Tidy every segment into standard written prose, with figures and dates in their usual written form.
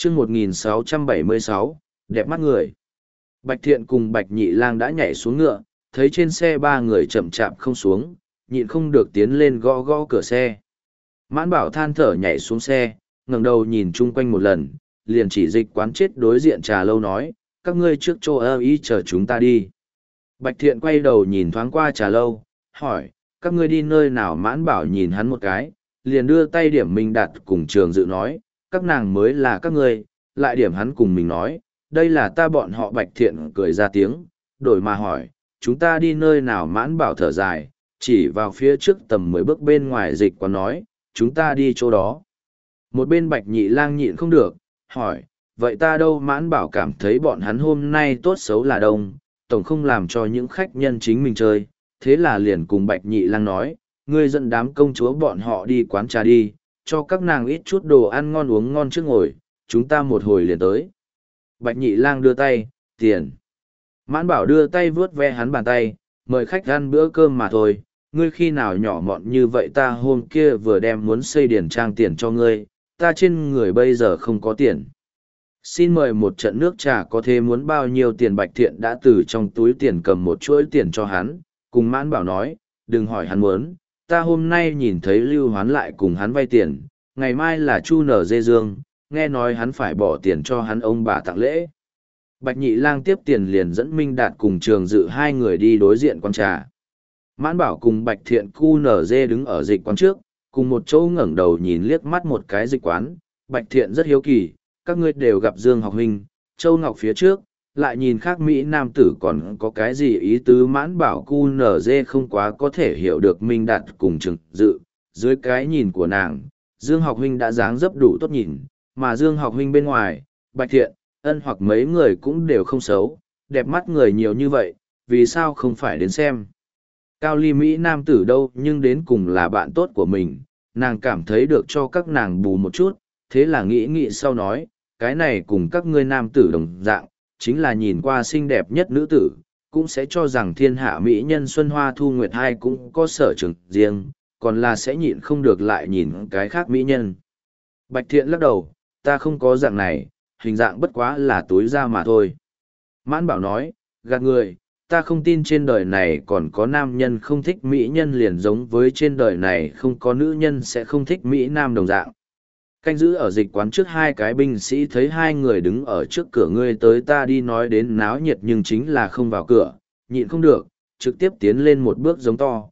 chương 1676, đẹp mắt người. Bạch Thiện cùng Bạch Nhị Lang đã nhảy xuống ngựa, thấy trên xe ba người chậm chạp không xuống, nhịn không được tiến lên gõ gõ cửa xe. Mãn Bảo than thở nhảy xuống xe, ngẩng đầu nhìn chung quanh một lần, liền chỉ Dịch Quán chết đối diện trà lâu nói, các ngươi trước chỗ ơ ý chờ chúng ta đi. Bạch Thiện quay đầu nhìn thoáng qua trà lâu, hỏi, các ngươi đi nơi nào? Mãn Bảo nhìn hắn một cái, liền đưa tay điểm Minh Đạt cùng Trường Dự nói, các nàng mới là các ngươi, lại điểm hắn cùng mình nói, đây là ta bọn họ. Bạch Thiện cười ra tiếng, đổi mà hỏi, chúng ta đi nơi nào? Mãn Bảo thở dài, chỉ vào phía trước tầm 10 bước bên ngoài Dịch Quán nói, chúng ta đi chỗ đó. Một bên Bạch Nhị Lang nhịn không được, hỏi, vậy ta đâu? Mãn Bảo cảm thấy bọn hắn hôm nay tốt xấu là đông, tổng không làm cho những khách nhân chính mình chơi, thế là liền cùng Bạch Nhị Lang nói, ngươi dẫn đám công chúa bọn họ đi quán trà đi, cho các nàng ít chút đồ ăn ngon uống ngon trước ngồi, chúng ta một hồi liền tới. Bạch Nhị Lang đưa tay, tiền. Mãn Bảo đưa tay vướt ve hắn bàn tay, mời khách ăn bữa cơm mà thôi, ngươi khi nào nhỏ mọn như vậy? Ta hôm kia vừa đem muốn xây điển trang tiền cho ngươi, ta trên người bây giờ không có tiền. Xin mời một trận nước trà có thế muốn bao nhiêu tiền? Bạch Thiện đã từ trong túi tiền cầm một chuỗi tiền cho hắn, cùng Mãn Bảo nói, đừng hỏi hắn muốn, ta hôm nay nhìn thấy Lưu Hoán lại cùng hắn vay tiền, ngày mai là Chu Nở Dê Dương, nghe nói hắn phải bỏ tiền cho hắn ông bà tặng lễ. Bạch Nhị Lang tiếp tiền liền dẫn Minh Đạt cùng Trường Dự hai người đi đối diện quán trà. Mãn Bảo cùng Bạch Thiện cu nở dê đứng ở Dịch Quán trước, cùng một chỗ ngẩng đầu nhìn liếc mắt một cái Dịch Quán. Bạch Thiện rất hiếu kỳ, các ngươi đều gặp Dương Học Huynh, Châu Ngọc phía trước, lại nhìn khác Mỹ Nam tử còn có cái gì ý tứ? Mãn Bảo cu nở dê không quá có thể hiểu được Minh Đạt cùng Trường Dự, dưới cái nhìn của nàng, Dương Học Huynh đã dáng dấp đủ tốt nhìn, mà Dương Học Huynh bên ngoài, Bạch Thiện, Ân hoặc mấy người cũng đều không xấu, đẹp mắt người nhiều như vậy, vì sao không phải đến xem? Cao ly Mỹ Nam tử đâu, nhưng đến cùng là bạn tốt của mình, nàng cảm thấy được cho các nàng bù một chút, thế là nghĩ sau nói, cái này cùng các ngươi nam tử đồng dạng, chính là nhìn qua xinh đẹp nhất nữ tử, cũng sẽ cho rằng thiên hạ Mỹ nhân Xuân Hoa Thu Nguyệt hai cũng có sở trường riêng, còn là sẽ nhịn không được lại nhìn cái khác Mỹ nhân. Bạch Thiện lắc đầu, ta không có dạng này, hình dạng bất quá là túi da mà thôi. Mãn Bảo nói, gạt người, ta không tin trên đời này còn có nam nhân không thích Mỹ nhân liền giống với trên đời này không có nữ nhân sẽ không thích Mỹ Nam đồng dạng. Canh giữ ở Dịch Quán trước hai cái binh sĩ thấy hai người đứng ở trước cửa, ngươi tới ta đi nói đến náo nhiệt nhưng chính là không vào cửa, nhịn không được, trực tiếp tiến lên một bước giống to,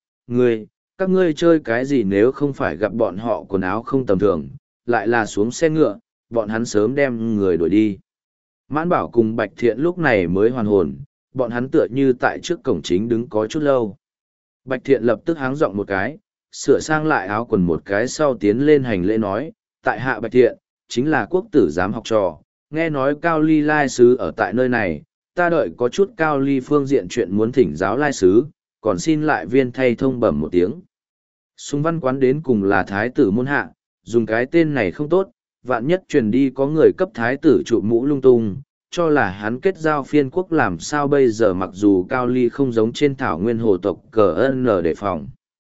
các ngươi chơi cái gì? Nếu không phải gặp bọn họ quần áo không tầm thường, lại là xuống xe ngựa, bọn hắn sớm đem người đuổi đi. Mãn Bảo cùng Bạch Thiện lúc này mới hoàn hồn, bọn hắn tựa như tại trước cổng chính đứng có chút lâu. Bạch Thiện lập tức háng giọng một cái, sửa sang lại áo quần một cái sau tiến lên hành lễ nói, tại hạ Bạch Thiện, chính là quốc tử giám học trò, nghe nói Cao Ly lai sứ ở tại nơi này, ta đợi có chút Cao Ly phương diện chuyện muốn thỉnh giáo lai sứ, còn xin lại viên thay thông bẩm một tiếng. Sùng Văn Quán đến cùng là thái tử môn hạ, dùng cái tên này không tốt, vạn nhất truyền đi có người cấp thái tử trụ mũ lung tung, cho là hắn kết giao phiên quốc làm sao bây giờ? Mặc dù Cao Ly không giống trên thảo nguyên hồ tộc cờ ân đề phòng.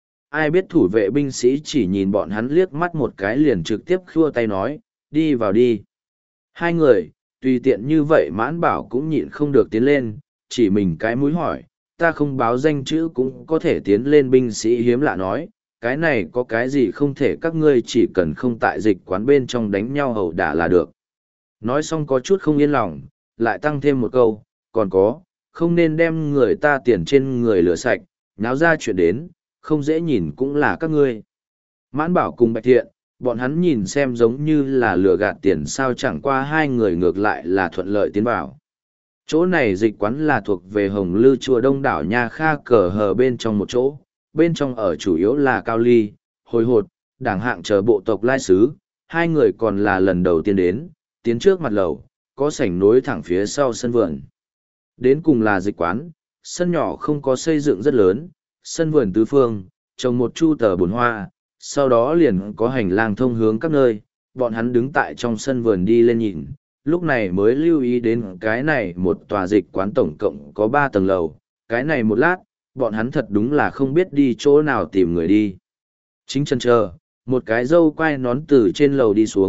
Ai biết thủ vệ binh sĩ chỉ nhìn bọn hắn liếc mắt một cái liền trực tiếp khua tay nói, đi vào đi. Hai người, tùy tiện như vậy Mãn Bảo cũng nhịn không được tiến lên, chỉ mình cái mũi hỏi, ta không báo danh chữ cũng có thể tiến lên? Binh sĩ hiếm lạ nói, cái này có cái gì không thể, các ngươi chỉ cần không tại Dịch Quán bên trong đánh nhau ẩu đả là được. Nói xong có chút không yên lòng, lại tăng thêm một câu, còn có, không nên đem người ta tiền trên người lửa sạch, náo ra chuyện đến, không dễ nhìn cũng là các ngươi. Mãn Bảo cùng Bạch Thiện, bọn hắn nhìn xem giống như là lừa gạt tiền sao, chẳng qua hai người ngược lại là thuận lợi tiến vào. Chỗ này Dịch Quán là thuộc về Hồng Lư chùa Đông đảo Nha Kha cờ hờ bên trong một chỗ, bên trong ở chủ yếu là Cao Ly, Hồi Hột, đảng hạng chờ bộ tộc lai sứ, hai người còn là lần đầu tiên đến, tiến trước mặt lầu, có sảnh nối thẳng phía sau sân vườn. Đến cùng là Dịch Quán, sân nhỏ không có xây dựng rất lớn, sân vườn tứ phương, trồng một chu tờ bồn hoa, sau đó liền có hành lang thông hướng các nơi, bọn hắn đứng tại trong sân vườn đi lên nhìn, lúc này mới lưu ý đến cái này một tòa Dịch Quán tổng cộng có 3 tầng lầu, cái này một lát, bọn hắn thật đúng là không biết đi chỗ nào tìm người đi. Chính chân chờ, một cái dâu quai nón từ trên lầu đi xuống,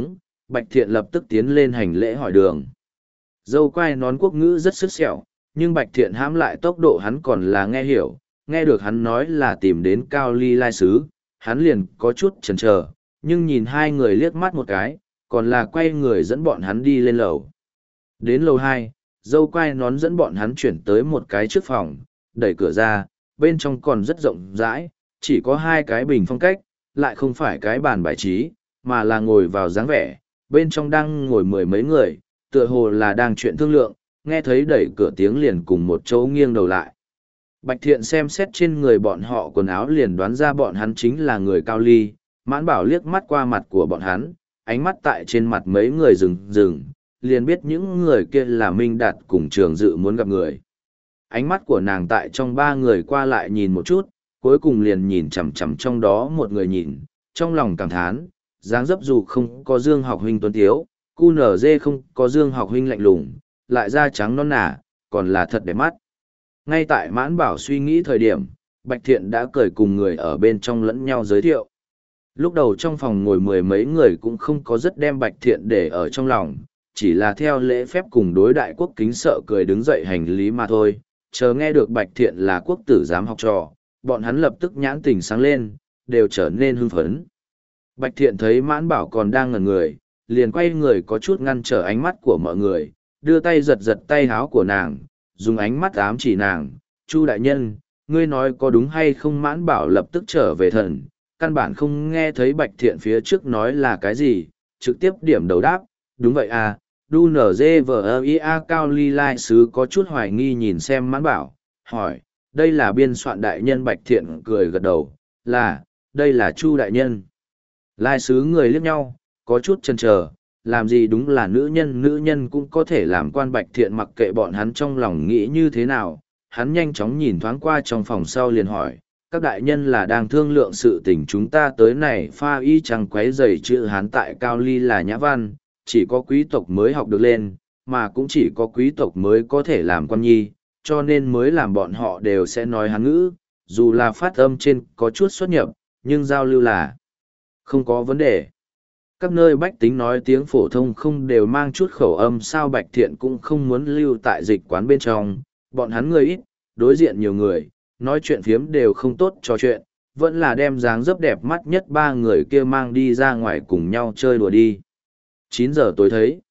Bạch Thiện lập tức tiến lên hành lễ hỏi đường. Dâu quai nón quốc ngữ rất sức sẹo, nhưng Bạch Thiện hãm lại tốc độ hắn còn là nghe hiểu, nghe được hắn nói là tìm đến Cao Ly Lai Sứ, hắn liền có chút chần chờ, nhưng nhìn hai người liếc mắt một cái, còn là quay người dẫn bọn hắn đi lên lầu. Đến lầu 2, dâu quai nón dẫn bọn hắn chuyển tới một cái trước phòng, đẩy cửa ra, bên trong còn rất rộng rãi, chỉ có hai cái bình phong cách, lại không phải cái bàn bài trí, mà là ngồi vào dáng vẻ, bên trong đang ngồi mười mấy người, tựa hồ là đang chuyện thương lượng, nghe thấy đẩy cửa tiếng liền cùng một chỗ nghiêng đầu lại. Bạch Thiện xem xét trên người bọn họ quần áo liền đoán ra bọn hắn chính là người Cao Ly, Mãn Bảo liếc mắt qua mặt của bọn hắn, ánh mắt tại trên mặt mấy người rừng, liền biết những người kia là Minh Đạt cùng Trường Dự muốn gặp người. Ánh mắt của nàng tại trong ba người qua lại nhìn một chút, cuối cùng liền nhìn chằm chằm trong đó một người nhìn, trong lòng cảm thán, dáng dấp dù không có Dương Học huynh tuấn tiếu, cu nở dê không có Dương Học huynh lạnh lùng, lại da trắng non nả, còn là thật đẹp mắt. Ngay tại Mãn Bảo suy nghĩ thời điểm, Bạch Thiện đã cười cùng người ở bên trong lẫn nhau giới thiệu. Lúc đầu trong phòng ngồi mười mấy người cũng không có rất đem Bạch Thiện để ở trong lòng, chỉ là theo lễ phép cùng đối đại quốc kính sợ cười đứng dậy hành lý mà thôi. Chờ nghe được Bạch Thiện là quốc tử giám học trò, bọn hắn lập tức nhãn tình sáng lên, đều trở nên hưng phấn. Bạch Thiện thấy Mãn Bảo còn đang ngẩn người, liền quay người có chút ngăn trở ánh mắt của mọi người, đưa tay giật giật tay áo của nàng, dùng ánh mắt ám chỉ nàng, Chu đại nhân, ngươi nói có đúng hay không? Mãn Bảo lập tức trở về thần, căn bản không nghe thấy Bạch Thiện phía trước nói là cái gì, trực tiếp điểm đầu đáp, đúng vậy à, đu nở dê vờ ia Cao Ly Lai Sứ có chút hoài nghi nhìn xem Mãn Bảo, hỏi, đây là biên soạn đại nhân? Bạch Thiện cười gật đầu, đây là Chu đại nhân. Lai Sứ người liếc nhau, có chút chần chờ, làm gì đúng là nữ nhân cũng có thể làm quan. Bạch Thiện mặc kệ bọn hắn trong lòng nghĩ như thế nào, hắn nhanh chóng nhìn thoáng qua trong phòng sau liền hỏi, các đại nhân là đang thương lượng sự tình chúng ta tới này pha y chẳng quấy rầy chữ Hán tại Cao Ly là nhã văn, chỉ có quý tộc mới học được lên, mà cũng chỉ có quý tộc mới có thể làm quan nhi, cho nên mới làm bọn họ đều sẽ nói Hán ngữ, dù là phát âm trên có chút xuất nhập, nhưng giao lưu là không có vấn đề. Các nơi bách tính nói tiếng phổ thông không đều mang chút khẩu âm sao? Bạch Thiện cũng không muốn lưu tại dịch quán bên trong, bọn hắn người ít, đối diện nhiều người, nói chuyện phiếm đều không tốt trò chuyện, vẫn là đem dáng dấp đẹp mắt nhất ba người kia mang đi ra ngoài cùng nhau chơi đùa đi. 9 giờ tối thấy,